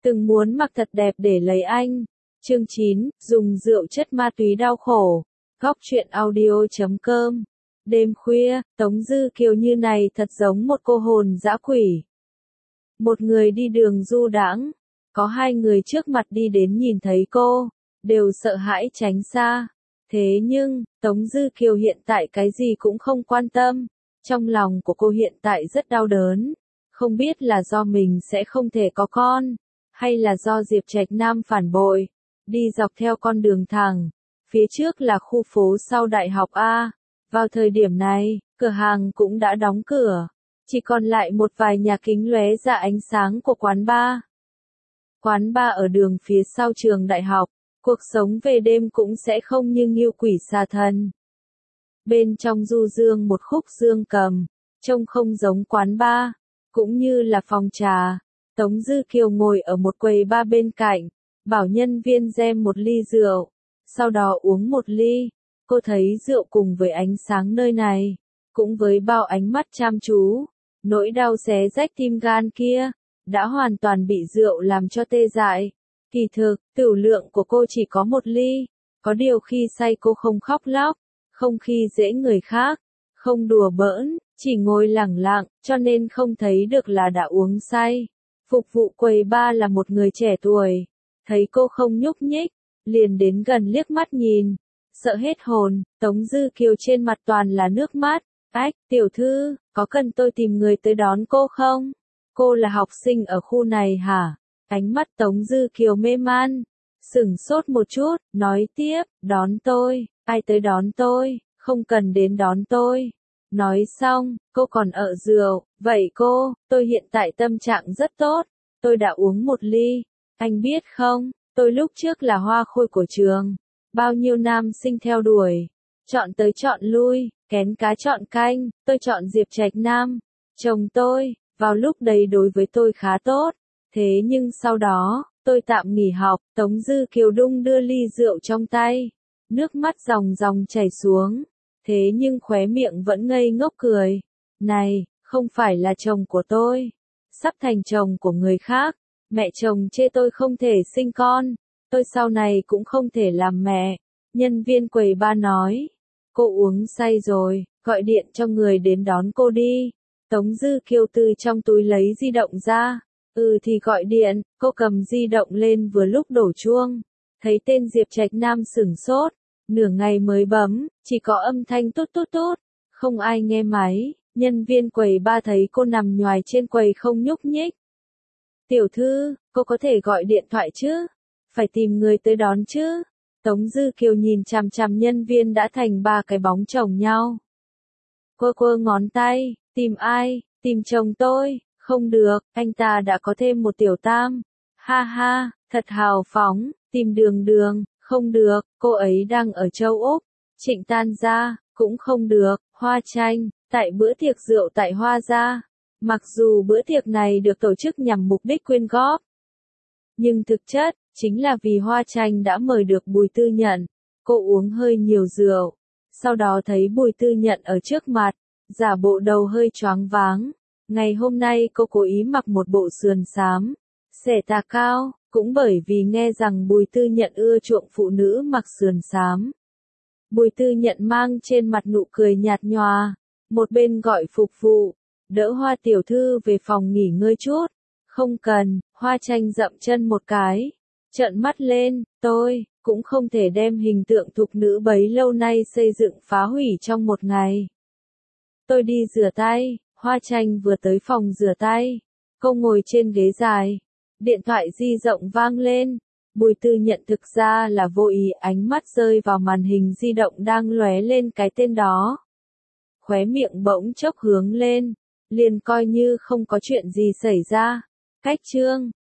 từng muốn mặc thật đẹp để lấy anh. Chương 9, dùng rượu chất ma túy đau khổ. Góc truyện audio.com. Đêm khuya, Tống Dư Kiều như này thật giống một cô hồn dã quỷ. Một người đi đường du đãng, có hai người trước mặt đi đến nhìn thấy cô, đều sợ hãi tránh xa. Thế nhưng, Tống Dư Kiều hiện tại cái gì cũng không quan tâm. Trong lòng của cô hiện tại rất đau đớn. Không biết là do mình sẽ không thể có con, hay là do Diệp Trạch Nam phản bội. Đi dọc theo con đường thẳng, phía trước là khu phố sau đại học A. Vào thời điểm này, cửa hàng cũng đã đóng cửa, chỉ còn lại một vài nhà kính lóe ra ánh sáng của quán bar. Quán bar ở đường phía sau trường đại học, cuộc sống về đêm cũng sẽ không như ngưu quỷ xà thần. Bên trong du dương một khúc dương cầm, trông không giống quán bar, cũng như là phòng trà. Tống Dư Kiều ngồi ở một quầy bar bên cạnh, bảo nhân viên gem một ly rượu, sau đó uống một ly. Cô thấy rượu cùng với ánh sáng nơi này, cũng với bao ánh mắt chăm chú, nỗi đau xé rách tim gan kia, đã hoàn toàn bị rượu làm cho tê dại. Kỳ thực, tửu lượng của cô chỉ có một ly, có điều khi say cô không khóc lóc, không khi dễ người khác, không đùa bỡn, chỉ ngồi lẳng lặng, cho nên không thấy được là đã uống say. Phục vụ quầy bar là một người trẻ tuổi, thấy cô không nhúc nhích, liền đến gần liếc mắt nhìn, sợ hết hồn. Tống Dư Kiều trên mặt toàn là nước mắt. Ách, tiểu thư, có cần tôi tìm người tới đón cô không? Cô là học sinh ở khu này hả? Ánh mắt Tống Dư Kiều mê man, sửng sốt một chút, nói tiếp, đón tôi, ai tới đón tôi, không cần đến đón tôi. Nói xong, cô còn ở rượu, vậy cô, tôi hiện tại tâm trạng rất tốt, tôi đã uống một ly, anh biết không, tôi lúc trước là hoa khôi của trường, bao nhiêu nam sinh theo đuổi, chọn tới chọn lui, kén cá chọn canh, tôi chọn Diệp Trạch Nam, chồng tôi, vào lúc đấy đối với tôi khá tốt, thế nhưng sau đó, tôi tạm nghỉ học. Tống Dư Kiều đung đưa ly rượu trong tay, nước mắt ròng ròng chảy xuống. Thế nhưng khóe miệng vẫn ngây ngốc cười. Này, không phải là chồng của tôi. Sắp thành chồng của người khác. Mẹ chồng chê tôi không thể sinh con. Tôi sau này cũng không thể làm mẹ. Nhân viên quầy bar nói. Cô uống say rồi, gọi điện cho người đến đón cô đi. Tống Dư Kiều từ trong túi lấy di động ra. Thì gọi điện. Cô cầm di động lên vừa lúc đổ chuông. Thấy tên Diệp Trạch Nam sửng sốt. Nửa ngày mới bấm, chỉ có âm thanh tút tút tút, không ai nghe máy. Nhân viên quầy bar thấy cô nằm nhoài trên quầy không nhúc nhích. Tiểu thư, cô có thể gọi điện thoại chứ? Phải tìm người tới đón chứ? Tống Dư Kiều nhìn chằm chằm nhân viên đã thành ba cái bóng chồng nhau. Quơ quơ ngón tay, tìm ai? Tìm chồng tôi, không được, anh ta đã có thêm một tiểu tam. Ha ha, thật hào phóng, tìm Đường Đường. Không được, cô ấy đang ở châu Úc. Trịnh Tan gia, cũng không được. Hoa Tranh, tại bữa tiệc rượu tại Hoa gia. Mặc dù bữa tiệc này được tổ chức nhằm mục đích quyên góp, nhưng thực chất, chính là vì Hoa Tranh đã mời được Bùi Tư Nhận. Cô uống hơi nhiều rượu, sau đó thấy Bùi Tư Nhận ở trước mặt, giả bộ đầu hơi choáng váng. Ngày hôm nay cô cố ý mặc một bộ sườn xám, xẻ tà cao. Cũng bởi vì nghe rằng Bùi Tư Nhận ưa chuộng phụ nữ mặc sườn xám. Bùi Tư Nhận mang trên mặt nụ cười nhạt nhòa, một bên gọi phục vụ, đỡ Hoa tiểu thư về phòng nghỉ ngơi chút. Không cần, Hoa Tranh dậm chân một cái, trợn mắt lên, tôi cũng không thể đem hình tượng thục nữ bấy lâu nay xây dựng phá hủy trong một ngày. Tôi đi rửa tay. Hoa Tranh vừa tới phòng rửa tay, cô ngồi trên ghế dài. Điện thoại di động vang lên. Bùi Tư Nhận thực ra là vô ý, ánh mắt rơi vào màn hình di động đang lóe lên cái tên đó. Khóe miệng bỗng chốc hướng lên, liền coi như không có chuyện gì xảy ra. Cách chương